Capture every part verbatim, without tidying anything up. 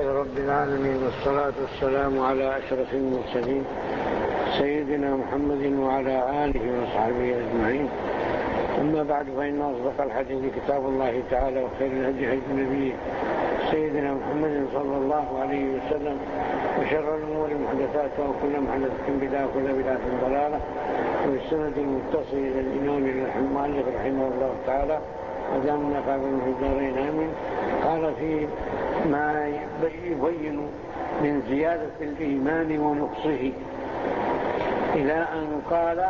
لله رب العالمين، والصلاة والسلام على أشرف المرسلين سيدنا محمد وعلى آله وصحبه أجمعين. أما بعد، فإن أصدق الحديث كتاب الله تعالى، وخير الهدي هدي النبي سيدنا محمد صلى الله عليه وسلم، وشر الأمور محدثاتها، وكل محدثة بدعة، وكل بدعة ضلالة. والسند المتصل إلى الإمام المؤلف رحمه الله تعالى ودام نفعنا في الدارين آمين. قال في ما يبين من زيادة الإيمان ونقصه إلى أن قال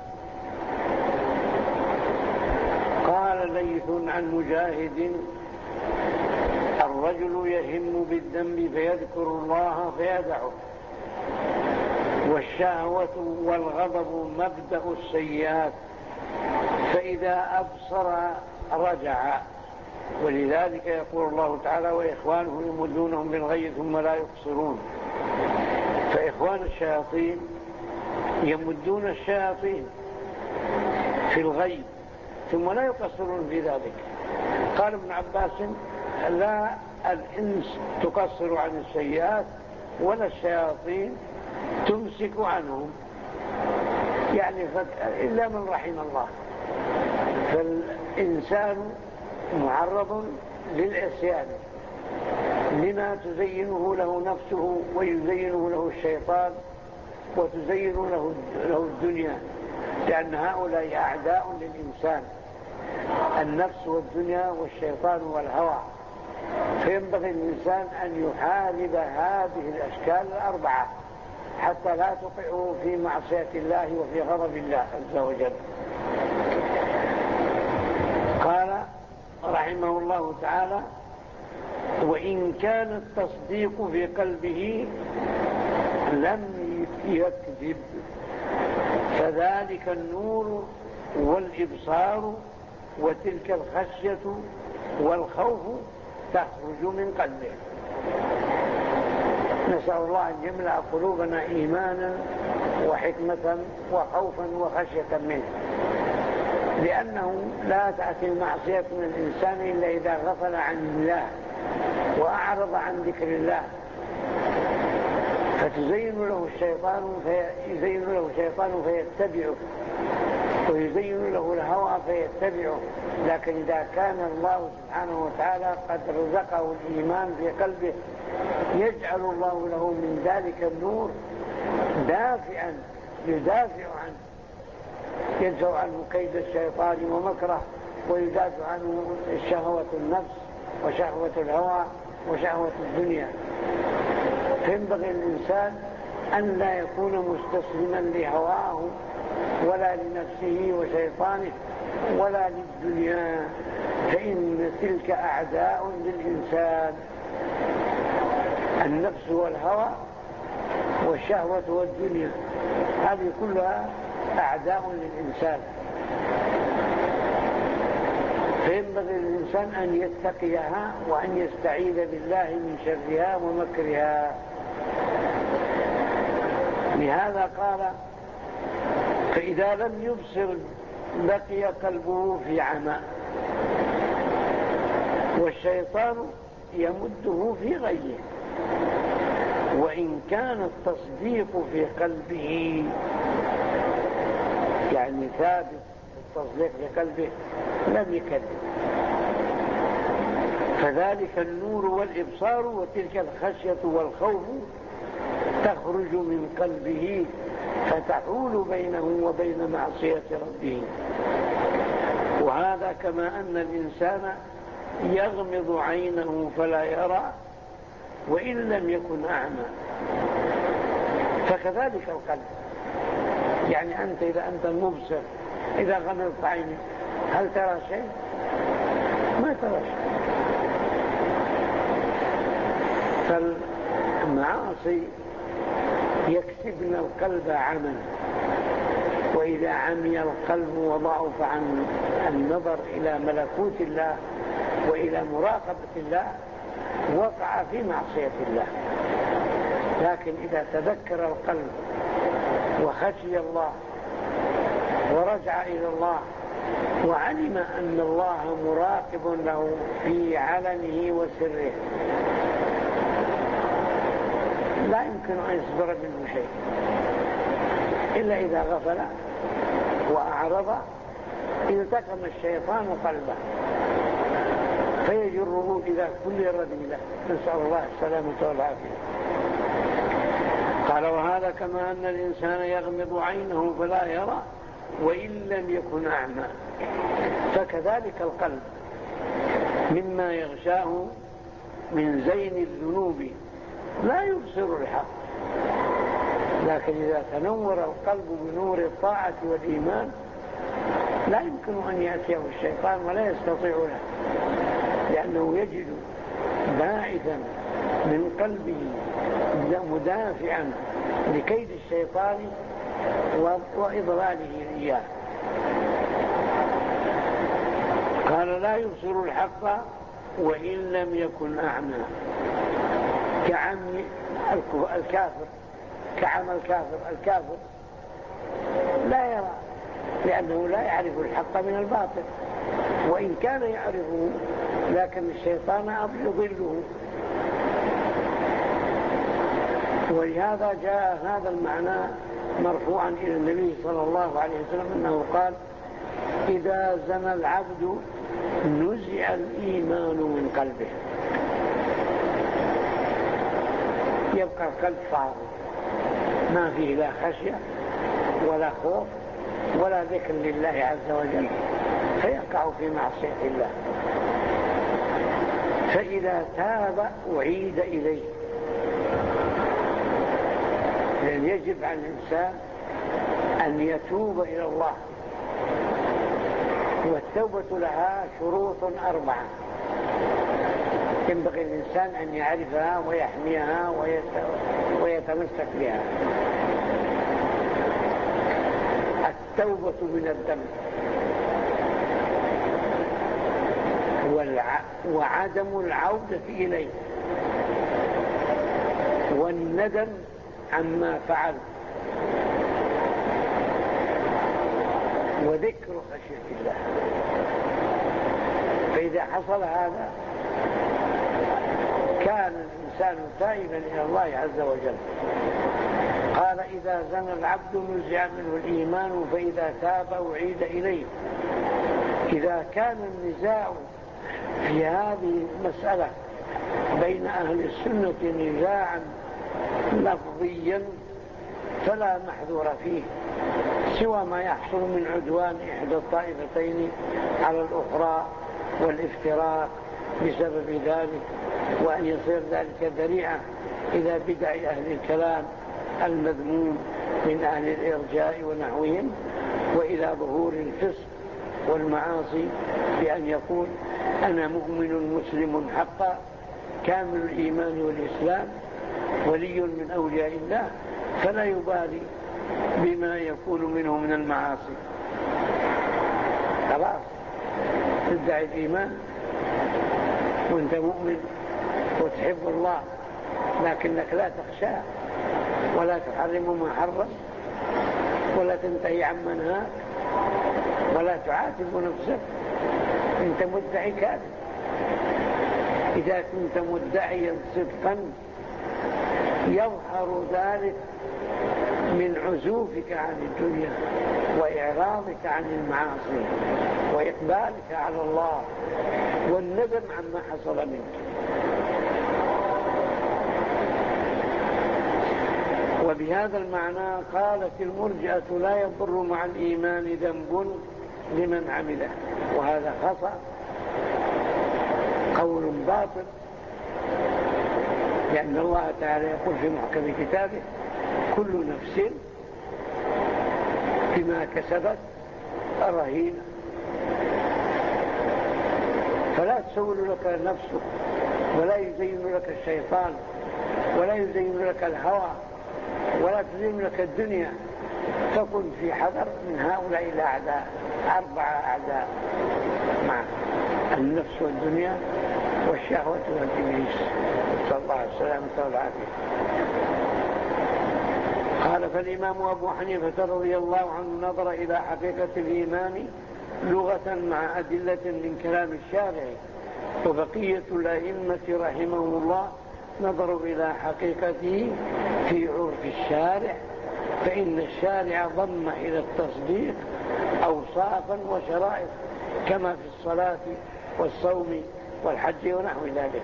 قال ليث عن مجاهد: الرجل يهم بالذنب فيذكر الله فيدعه، والشهوة والغضب مبدأ السيئات، فإذا أبصر رجع. ولذلك يقول الله تعالى: وإخوانه يمدونهم بالغي ثم لا يقصرون. فإخوان الشياطين يمدون الشياطين في الغي ثم لا يقصرون في ذلك. قال ابن عباس: لا الإنس تقصر عن السيئات ولا الشياطين تمسك عنهم، يعني إلا من رحم الله. فالإنسان معرض للعصيان لما تزينه له نفسه ويزينه له الشيطان وتزين له له الدنيا، لأن هؤلاء أعداء للإنسان، النفس والدنيا والشيطان والهوى. فينبغي الإنسان أن يحارب هذه الأشكال الأربعة حتى لا تقعوا في معصية الله وفي غضب الله عز وجل. قال رحمه الله تعالى: وإن كان التصديق في قلبه لم يكذب، فذلك النور والإبصار وتلك الخشية والخوف تخرج من قلبه. نسأل الله أن يملأ قلوبنا إيمانا وحكمة وخوفا وخشية منه، لأنه لا تأتي المعصية من الإنسان إلا إذا غفل عن الله وأعرض عن ذكر الله، فتزين له الشيطان فيزين له الشيطان فيتبعه، ويزين له الهوى فيتبعه. لكن إذا كان الله سبحانه وتعالى قد رزقه الإيمان في قلبه، يجعل الله له من ذلك النور دافعا يدافع عنه، يدفع عنه كيد الشيطان ومكره، ويدافع عنه شهوة النفس وشهوة الهوى وشهوة الدنيا. فينبغي الإنسان أن لا يكون مستسلما لهواه ولا لنفسه وشيطانه ولا للدنيا، فإن تلك أعداء للإنسان، النفس والهوى والشهوة والدنيا، هذه كلها أعداء للإنسان. فينبغي الإنسان أن يتقيها وأن يستعيذ بالله من شرها ومكرها. لهذا قال: فإذا لم يبصر بقي قلبه في عمى، والشيطان يمده في غيه. وإن كان التصديق في قلبه، يعني ثابت التصديق في قلبه، لم يكذب، فذلك النور والإبصار وتلك الخشية والخوف تخرج من قلبه فتحول بينه وبين معصية ربه. وهذا كما أن الإنسان يغمض عينه فلا يرى وإن لم يكن أعمى، فكذلك القلب. يعني أنت إذا أنت مبصر، إذا غمضت عينك هل ترى شيء؟ ما ترى شيء. فالمعاصي يكسبن القلب عمى، وإذا عمي القلب وضعف عن النظر إلى ملكوت الله وإلى مراقبة الله وقع في معصية الله. لكن إذا تذكر القلب وخشي الله ورجع إلى الله وعلم أن الله مراقب له في علنه وسره، يمكن أن يصدر منه شيء إلا إذا غفل وأعرض التقم الشيطان قلبه فيجره إلى كل رذيلة، نسأل الله السلامة والعافية. قال: وهذا كما أن الإنسان يغمض عينه فلا يرى وإن لم يكن أعمى، فكذلك القلب مما يغشاه من زين الذنوب لا يبصر الحق، لكن إذا تنور القلب بنور الطاعة والإيمان لا يمكن أن يأتيه الشيطان ولا يستطيع له، لأنه يجد باعثا من قلبه مدافعا لكيد الشيطان وإضلاله إياه. قال: لا يبصر الحق وإن لم يكن أعمى، كعمي الكافر، كعمى الكافر. الكافر لا يرى لأنه لا يعرف الحق من الباطل، وإن كان يعرفه لكن الشيطان يضله. ولهذا جاء هذا المعنى مرفوعا إلى النبي صلى الله عليه وسلم أنه قال: إذا زنى العبد نزع الإيمان من قلبه. يبقى القلب فاضي ما فيه لا خشية ولا خوف ولا ذكر لله عز وجل، فيقع في معصية الله. فإذا تاب أعيد إليه، لأن يجب على الإنسان أن يتوب إلى الله، والتوبة لها شروط أربعة ينبغي الإنسان أن يعرفها ويحميها ويتمسك بها. التوبة من الذنب، وعدم العودة إليه، والندم عما فعل، وذكر خشية الله. فإذا حصل هذا كان الإنسان تائبا إلى الله عز وجل. قال: إذا زنى العبد نزع منه الإيمان فإذا تاب أعيد إليه. إذا كان النزاع في هذه المسألة بين أهل السنة نزاعا لفظيا فلا محذور فيه سوى ما يحصل من عدوان إحدى الطائفتين على الأخرى والافتراق بسبب ذلك، وأن يصير ذلك ذريعة إلى بدع أهل الكلام المذموم من أهل الإرجاء ونحوهم، وإلى ظهور الفسق والمعاصي، بأن يقول: أنا مؤمن مسلم حقا كامل الإيمان والإسلام ولي من أولياء الله، فلا يبالي بما يكون منه من المعاصي. خلاص تدعي الإيمان وانت مؤمن وتحب الله، لكنك لا تخشى ولا تحرم ما حرم ولا تنتهي عن منهاك ولا تعاتب نفسك، انت مدعي كاذب. إذا كنت مدعيا صدقا يظهر ذلك من عزوفك عن الدنيا وإعراضك عن المعاصي وإقبالك على الله والندم عما حصل منك. وبهذا المعنى قالت المرجئة: لا يضر مع الإيمان ذنب لمن عمله. وهذا خطأ، قول باطل، لأن الله تعالى يقول في محكم كتابه: كل نفس بما كسبت رهينة. فلا تسول لك نفسك ولا يزين لك الشيطان ولا يزين لك الهوى ولا تزين لك الدنيا. فكن في حذر من هؤلاء الأعداء، أربعة أعداء مع النفس والدنيا والشهوة والإبليس، صلى الله عليه وسلم والعافية. قال: فالإمام أبو حنيفة رضي الله عنه نظر إلى حقيقة الإيمان لغة مع أدلة من كلام الشارع، وبقية الأئمة رحمهم الله نظروا إلى حقيقته في عرف الشارع، فإن الشارع ضم إلى التصديق أوصافا وشرائط كما في الصلاة والصوم والحج ونحو ذلك.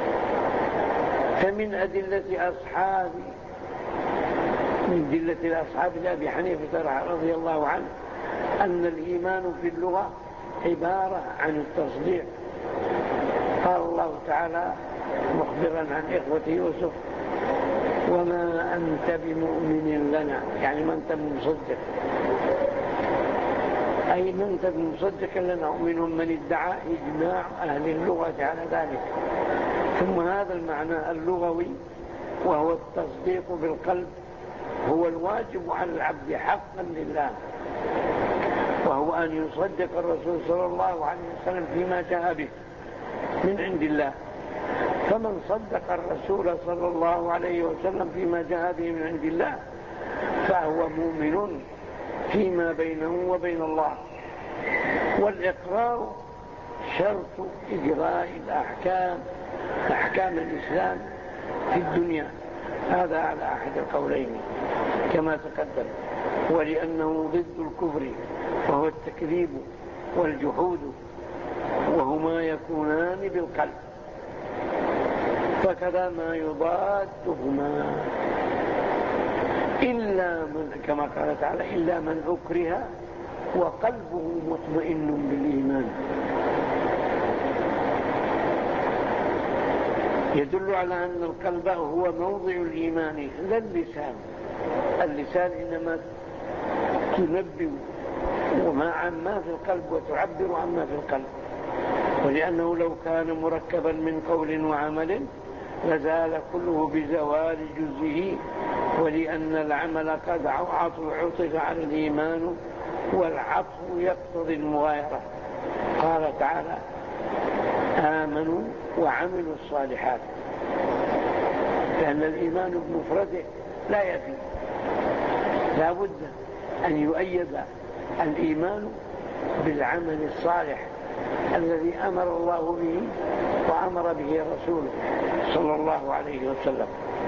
فمن أدلة أصحاب من أدلة الأصحاب لأبي حنيفة رضي الله عنه أن الإيمان في اللغة عبارة عن التصديق. قال الله تعالى مخبرا عن إخوة يوسف: وما أنت بمؤمن لنا، يعني ما أنت بمصدق، أي ما أنت بمصدق لنا. ومنهم من ادعى إجماع أهل اللغة على ذلك. ثم هذا المعنى اللغوي وهو التصديق بالقلب هو الواجب على العبد حقا لله، وهو أن يصدق الرسول صلى الله عليه وسلم فيما جاء به من عند الله. فمن صدق الرسول صلى الله عليه وسلم فيما جاء به من عند الله فهو مؤمن فيما بينه وبين الله. والإقرار شرط إجراء الأحكام أحكام الإسلام في الدنيا، هذا على أحد القولين كما تقدم. ولأنه ضد الكفر وهو التكذيب والجحود، وهما يكونان بالقلب، فكذا ما يضادهما إلا من كما قال تعالى: إلا من أكره وقلبه مطمئن بالإيمان. يدل على أن القلب هو موضع الإيمان لا اللسان. اللسان إنما تنبئ وما عما في القلب وتعبر عما في القلب، ولأنه لو كان مركبا من قول وعمل لزال كله بزوال جزئه، ولأن العمل قد عطف على الإيمان والعطف يقتضي المغايرة. قال تعالى: آمنوا وعملوا الصالحات، لأن الإيمان بمفرده لا يفي، لا بد أن يؤيد الإيمان بالعمل الصالح الذي أمر الله به وأمر به رسوله صلى الله عليه وسلم،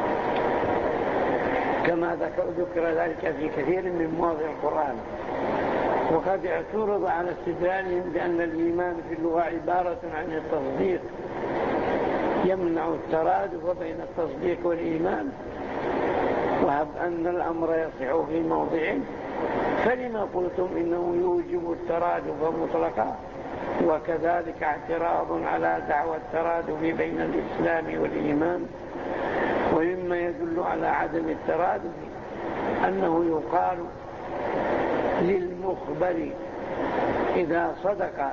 كما ذكر ذلك في كثير من مواضع القرآن. وقد اعترض على استدلالهم بأن الإيمان في اللغة عبارة عن التصديق يمنع الترادف بين التصديق والإيمان، وهب أن الأمر يصح في موضع فلما قلتم إنه يوجب الترادف مطلقا؟ وكذلك اعتراض على دعوى الترادف بين الإسلام والإيمان. ومما يدل على عدم الترادف أنه يقال للمخبر إذا صدق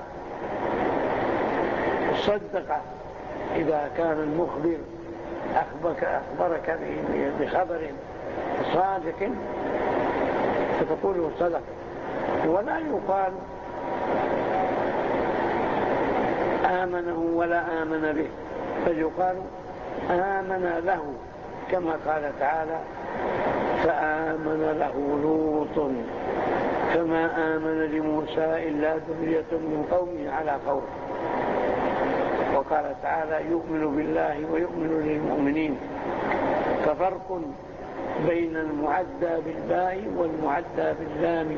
صدق إذا كان المخبر أخبرك, أخبرك بخبر صادق فتقول صدق، ولا يقال آمنه ولا آمن به، بل يقال آمن له، كما قال تعالى: فآمن له لوط فما آمن لموسى إلا ذرية من قومه على قوم. وقال تعالى: يؤمن بالله ويؤمن للمؤمنين. ففرق بين المعدى بالباء والمعدى باللام.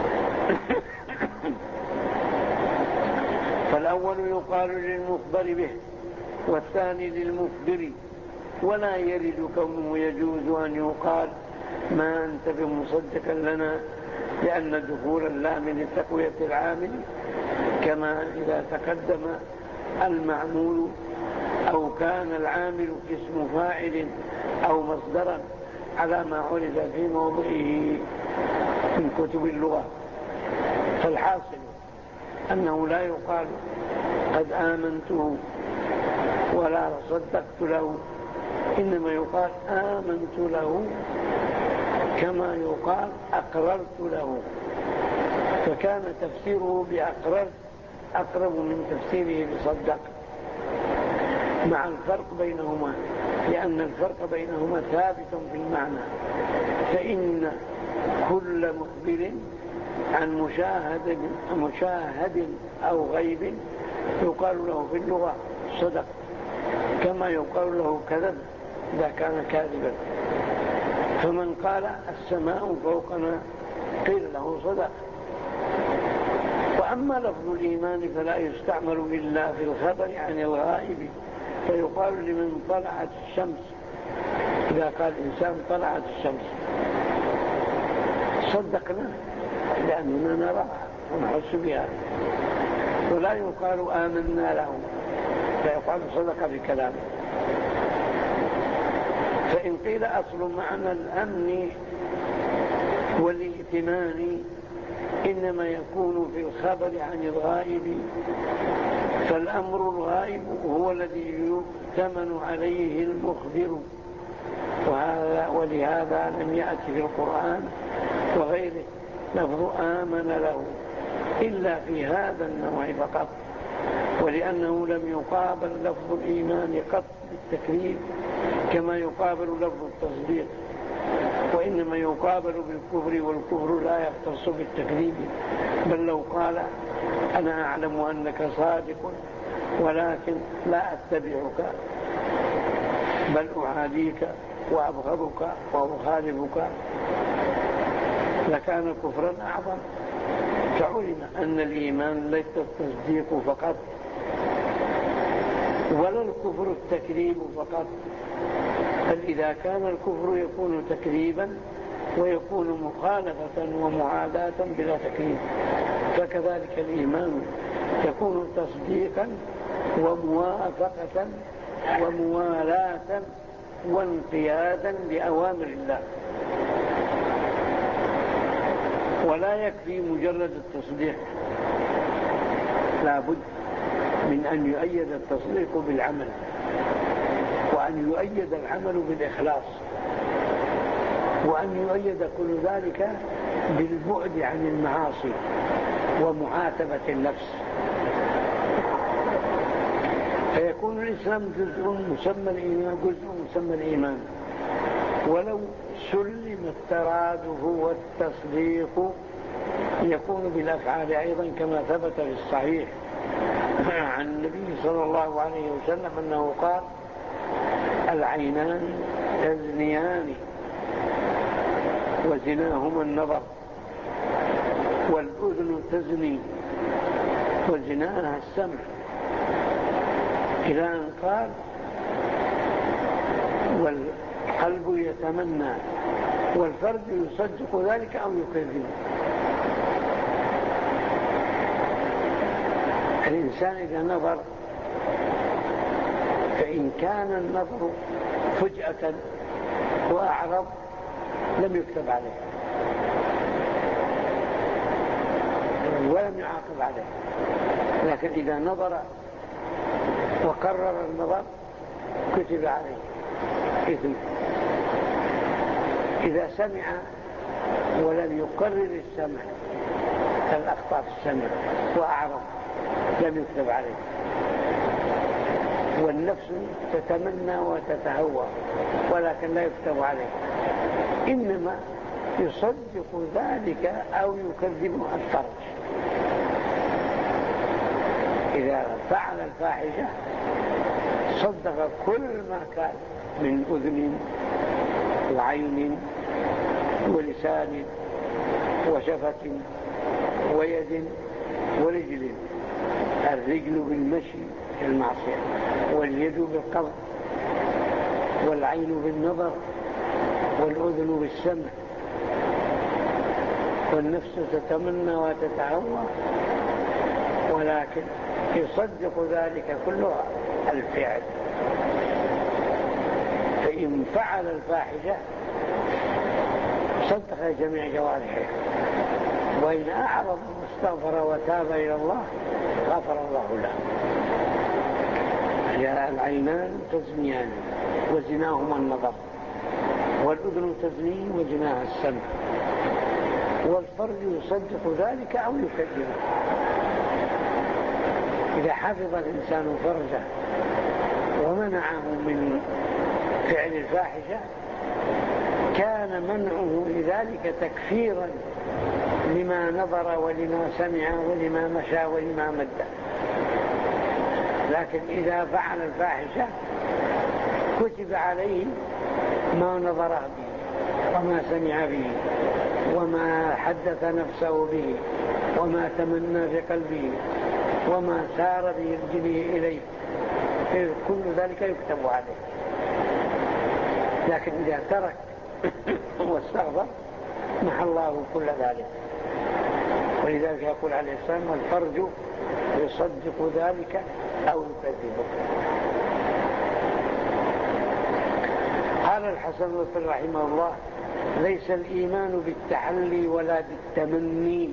فالأول يقال للمخبر به والثاني للمخبر، ولا يرد كونه يجوز أن يقال ما أنت بمصدقا لنا، لأن دخول اللام لتقوية العامل، كما إذا تقدم المعمول أو كان العامل اسم فاعل أو مصدرا على ما عرف في موضعه من كتب اللغة. فالحاصل أنه لا يقال قد آمنته ولا صدقت له، إنما يقال آمنت له كما يقال أقررت له. فكان تفسيره بأقررت أقرب من تفسيره بصدق، مع الفرق بينهما، لأن الفرق بينهما ثابت في المعنى. فإن كل مخبر عن مشاهد, مشاهد أو غيب يقال له في اللغة صدق، كما يقال له كذب إذا كان كاذبا. فمن قال السماء فوقنا قيل له صدق. وأما لفظ الإيمان فلا يستعمل إلا في الخبر عن الغائب، فيقال لمن طلعت الشمس، إذا قال إنسان طلعت الشمس صدقنا لأننا نراها ونحس بها، ولا يقال آمنا له فيقال صدق بكلامه. فإن قيل أصل معنى الأمن والائتمان إنما يكون في الخبر عن الغائب، فالأمر الغائب هو الذي يؤتمن عليه المخبر، وهذا ولهذا لم يأتي في القرآن وغيره لفظ آمن له إلا في هذا النوع فقط، ولأنه لم يقابل لفظ الإيمان قط بالتكذيب كما يقابل لفظ التصديق، وإنما يقابل بالكفر، والكفر لا يختص بالتكذيب. بل لو قال أنا أعلم أنك صادق ولكن لا أتبعك بل أعاديك وأبغضك وأخالفك لكان كفرا أعظم. فعلم أن الإيمان ليس التصديق فقط ولا الكفر التكذيب فقط، بل إذا كان الكفر يكون تكذيبا ويكون مخالفة ومعاداة بلا تكذيب، فكذلك الإيمان يكون تصديقا وموافقة وموالاة وانقيادا لأوامر الله. ولا يكفي مجرد التصديق، لا بد من أن يؤيد التصديق بالعمل، وأن يؤيد العمل بالإخلاص، وأن يؤيد كل ذلك بالبعد عن المعاصي ومعاتبة النفس، فيكون الإسلام جزء مسمى الإيمان جزء مسمى الإيمان. ولو سلم الترادف والتصديق يكون بالأفعال أيضا، كما ثبت في الصحيح عن النبي صلى الله عليه وسلم أنه قال العينان تزنيان وزناهما النظر، والأذن تزني وزناها السمع، إلى أن قال والقلب يتمنى والفرد يصدق ذلك أو يكذب. الإنسان إذا نظر فإن كان النظر فجأة وأعرض لم يكتب عليه ولم يعاقب عليه، لكن إذا نظر وقرر النظر كتب عليه إثم. إذا سمع ولم يقرر السمع الأخطاء في السمع وأعرض لم يكتب عليه. والنفس تتمنى وتتهوى ولكن لا يكتب عليه، إنما يصدق ذلك أو يكذبه الفرج. إذا فعل الفاحشة صدق كل ما كان من أذن وعين ولسان وشفة ويد ورجل، الرجل بالمشي في المعصية، واليد بالقبض، والعين بالنظر، والأذن بالسمع، والنفس تتمنى وتتهوى ولكن يصدق ذلك كله الفعل. فإن فعل الفاحشة صدق جميع جوارحه، وإن أعرض واستغفر وتاب إلى الله غفر الله له. يا العينان تزنيان وزناهما النظر، والأذن تزني وزناها السمع، والفرد يصدق ذلك أو يكذبه. إذا حفظ الإنسان فرجه ومنعه من فعل الفاحشة كان منعه لذلك تكفيرا لما نظر ولما سمع ولما مشى ولما مد. لكن إذا فعل الفاحشة كتب عليه ما نظر به وما سمع به وما حدث نفسه به وما تمنى في قلبه وما سار برجله إليه، كل ذلك يكتب عليه. لكن إذا ترك واستغفر محى الله كل ذلك. ولذلك يقول عليه السلام: والفرج يصدق ذلك أو يكذبه. قال الحسن البصري رحمه الله: ليس الإيمان بالتحلي ولا بالتمني.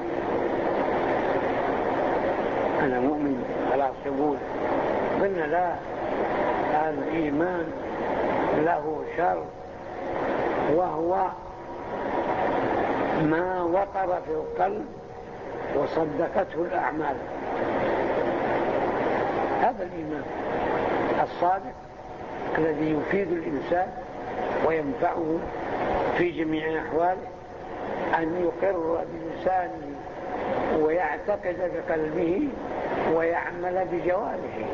أنا مؤمن خلاص يقول، قلنا لا، الإيمان له شر، وهو ما وقر في القلب وصدقته الأعمال. هذا الإيمان الصادق الذي يفيد الإنسان وينفعه في جميع أحواله، أن يقر بلسانه ويعتقد بقلبه ويعمل بجوارحه.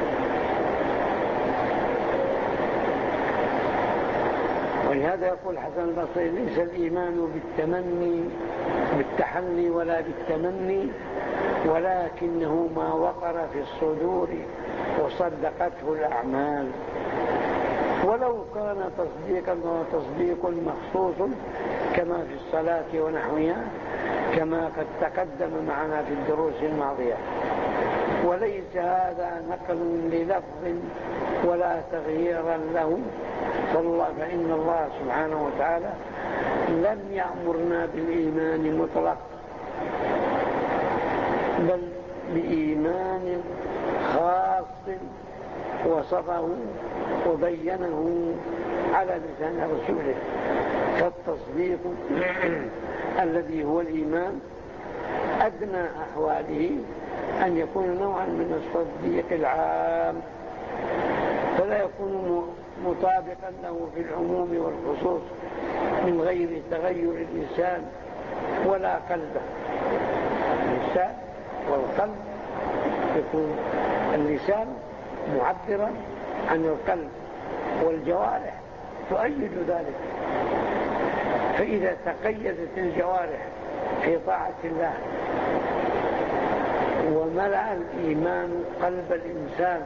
ولهذا يقول حسن البصري: ليس الإيمان بالتمني بالتحلي ولا بالتمني، ولكنه ما وقر في الصدور وصدقته الأعمال. ولو كان تصديقا هو تصديق مخصوص كما في الصلاة ونحوها، كما قد تقدم معنا في الدروس الماضية. وليس هذا نقل للفظ ولا تغييرا له، فإن الله سبحانه وتعالى لم يأمرنا بالإيمان مطلق، بل بإيمان خاص وصفه وبينه على لسان رسوله. فالتصديق الذي هو الإيمان أدنى أحواله أن يكون نوعا من التصديق العام، فلا يكون مطابقا له في العموم والخصوص من غير تغير اللسان ولا قلبه. اللسان والقلب يكون اللسان معبرا عن القلب، والجوارح تؤيد ذلك. فإذا تقيدت الجوارح في طاعة الله وملأ الإيمان قلب الإنسان،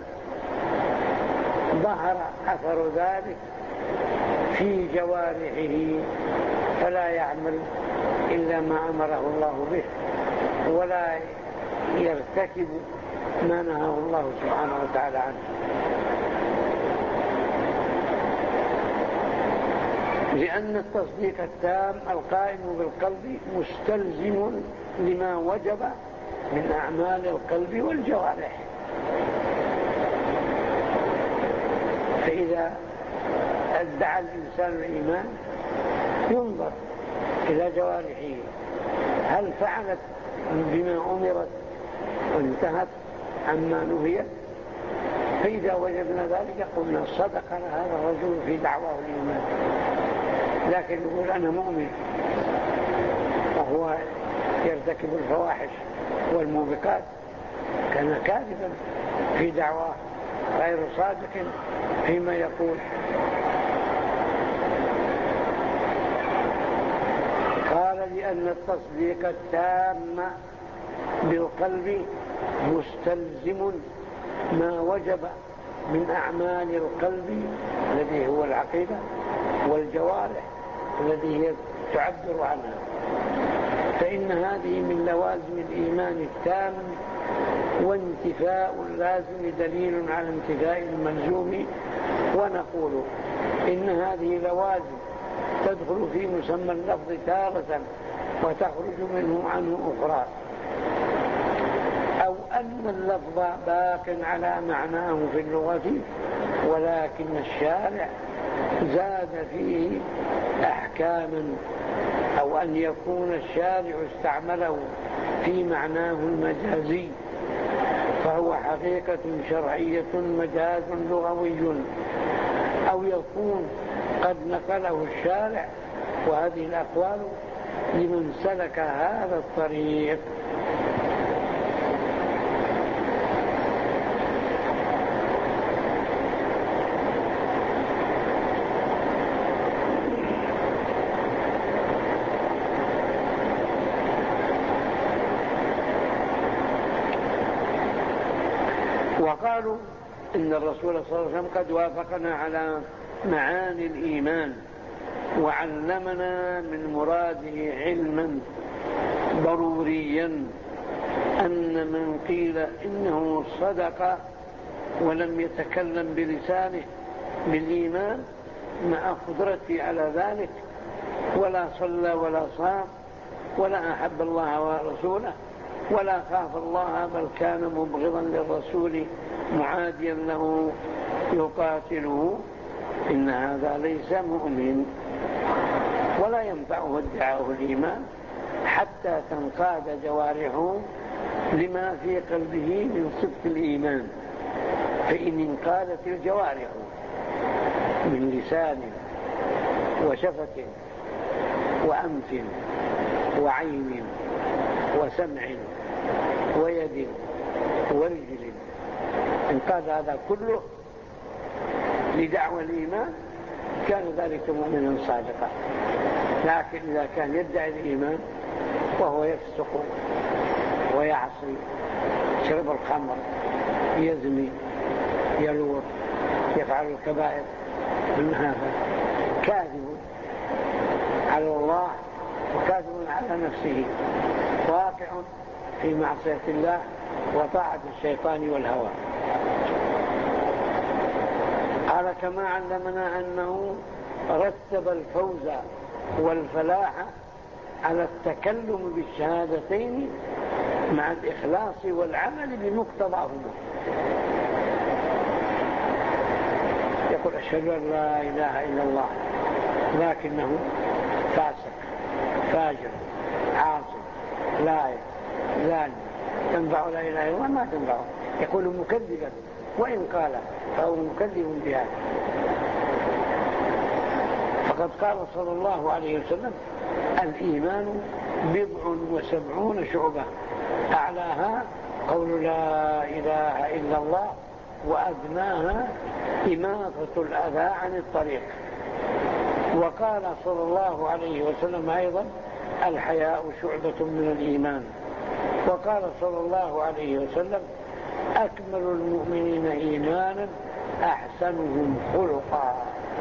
ظهر أثر ذلك في جوارحه، فلا يعمل إلا ما أمره الله به، ولا يرتكب ما نهاه الله سبحانه وتعالى عنه. لأن التصديق التام القائم بالقلب مستلزم لما وجب من أعمال القلب والجوارح. فإذا ادعى الإنسان الإيمان ينظر إلى جوارحه، هل فعلت بما أمرت وانتهت عما نهيت؟ فإذا وجدنا ذلك قلنا صدق هذا الرجل في دعواه الإيمان. لكن يقول أنا مؤمن وهو يرتكب الفواحش والموبقات، كان كاذبا في دعواه، غير صادق فيما يقول. قال: لأن التصديق التام بالقلب مستلزم ما وجب من أعمال القلب الذي هو العقيدة، والجوارح الذي هي تعبر عنها. فإن هذه من لوازم الإيمان التام، وانتفاء اللازم دليل على انتفاء الملزوم. ونقول إن هذه لوازم تدخل في مسمى اللفظ تارة وتخرج منه عنه أخرى، أو أن اللفظ باق على معناه في اللغة، ولكن الشارع زاد فيه أحكاما، أو أن يكون الشارع استعمله في معناه المجازي، فهو حقيقة شرعية مجاز لغوي، أو يكون قد نقله الشارع، وهذه الأقوال لمن سلك هذا الطريق. وقالوا إن الرسول صلى الله عليه وسلم قد وافقنا على معاني الإيمان وعلمنا من مراده علما ضروريا أن من قيل إنه صدق ولم يتكلم بلسانه بالإيمان مع قدرته على ذلك ولا صلى ولا صام ولا أحب الله ورسوله ولا خاف الله بل كان مبغضا للرسول معاديا له يقاتله، إن هذا ليس مؤمن ولا ينفعه ادعاء الإيمان حتى تنقاد جوارحه لما في قلبه من صدق الإيمان. فإن انقادت الجوارح من لسان وشفة وأنف وعين وسمع ويد ورجل، انقاد هذا كله لدعوى الإيمان كان ذلك مؤمنا صادقا. لكن إذا كان يدعي الإيمان وهو يفسق ويعصي، يشرب الخمر، يزني، يلوط، يفعل الكبائر، من هذا كاذب على الله وكاذب على نفسه، واقع في معصية الله وطاعة الشيطان والهوى. قال كما علمنا أنه رتب الفوز والفلاح على التكلم بالشهادتين مع الإخلاص والعمل بمقتضاهما. يقول أشهد أن لا إله إلا الله لكنه فاسق فاجر عاصي لاعب زاني، تنفع لا إله إلا الله؟ ما تنفعه، يقول مكذبا وإن قال فهو مكذب بها. فقد قال صلى الله عليه وسلم الإيمان بضع وسبعون شعبة أعلاها قول لا إله إلا الله وأدناها إماطة الأذى عن الطريق. وقال صلى الله عليه وسلم أيضا الحياء شعبة من الإيمان. وقال صلى الله عليه وسلم أكمل المؤمنين إيمانا أحسنهم خلقا.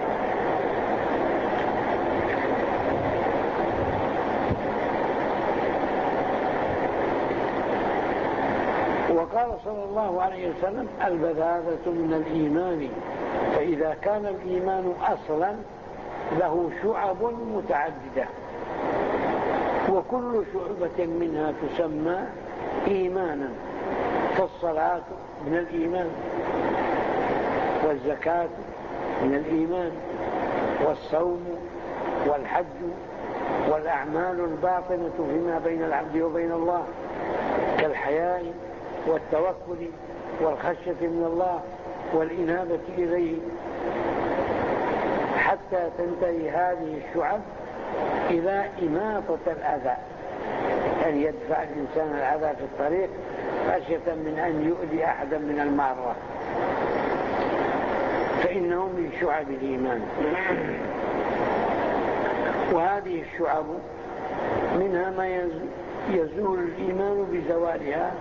وقال صلى الله عليه وسلم البذاذة من الإيمان، فإذا كان الإيمان أصلا له شعب متعددة وكل شعبة منها تسمى إيمانا، فالصلاة من الإيمان، والزكاة من الإيمان، والصوم والحج والأعمال الباطنة فيما بين العبد وبين الله كالحياء والتوكل والخشية من الله والإنابة إليه، حتى تنتهي هذه الشعب إلى إماطة الأذى، أن يدفع الإنسان الأذى في الطريق خشية من أن يؤذي أحدا من المارة، فإنه من شعب الإيمان. وهذه الشعب منها ما يزول الإيمان بزوالها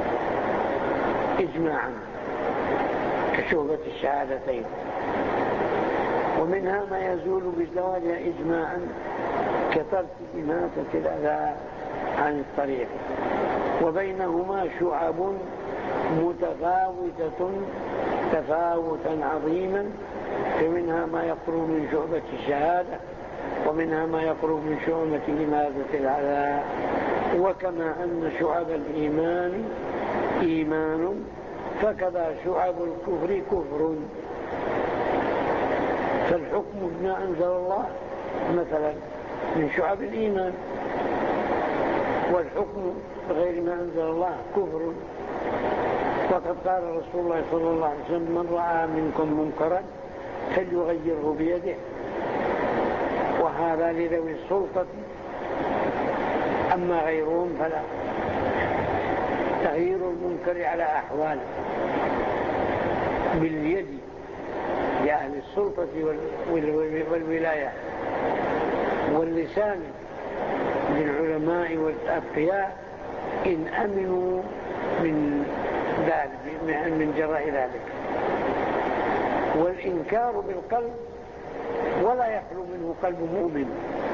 إجماعا كشعبة الشهادتين، ومنها ما يزول بزوالها إجماعا كترك إماتة الأذى عن الطريق. وبينهما شعب متفاوتة تفاوتا عظيما، فمنها ما يقرب من شعبة الشهادة ومنها ما يقرب من شعبة إماتة الأذى. وكما أن شعب الإيمان إيمان فكذا شعب الكفر كفر. فالحكم بما أنزل الله مثلا من شعب الإيمان، والحكم بغير ما أنزل الله كفر. وقد قال رسول الله صلى الله عليه وسلم من رأى منكم منكرا فليغيره بيده، وهذا لذوي السلطة، أما غيرهم فلا. تغيير المنكر على أحوال باليد لأهل السلطة والولاية، واللسان للعلماء والأتقياء إن أمنوا من ذلك من جراء ذلك. والإنكار بالقلب ولا يخلو منه قلب مؤمن.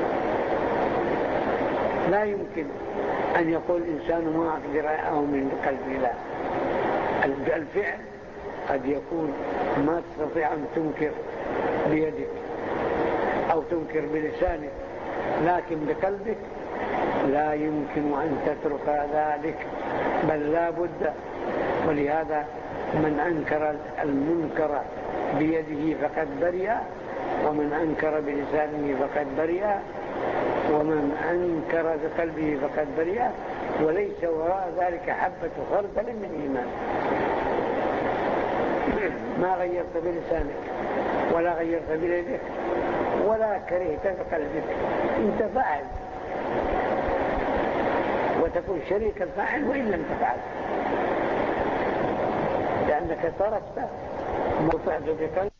لا يمكن أن يقول الإنسان ما أقدر أو من قلبه، لا. الفعل قد يكون ما تستطيع أن تنكر بيدك أو تنكر بلسانك، لكن بقلبك لا يمكن أن تترك ذلك، بل لا بد. ولهذا من أنكر المنكر بيده فقد برئ، ومن أنكر بلسانه فقد برئ، ومن أنكر بقلبه فقد برئ، وليس وراء ذلك حبة خردل من إيمان. ما غيرت بلسانك ولا غيرت بيدك ولا كرهت بقلبك، انت فاعل، وتكون شريك الفاعل وإن لم تفعل، لأنك تركت ما فعلت بقلبك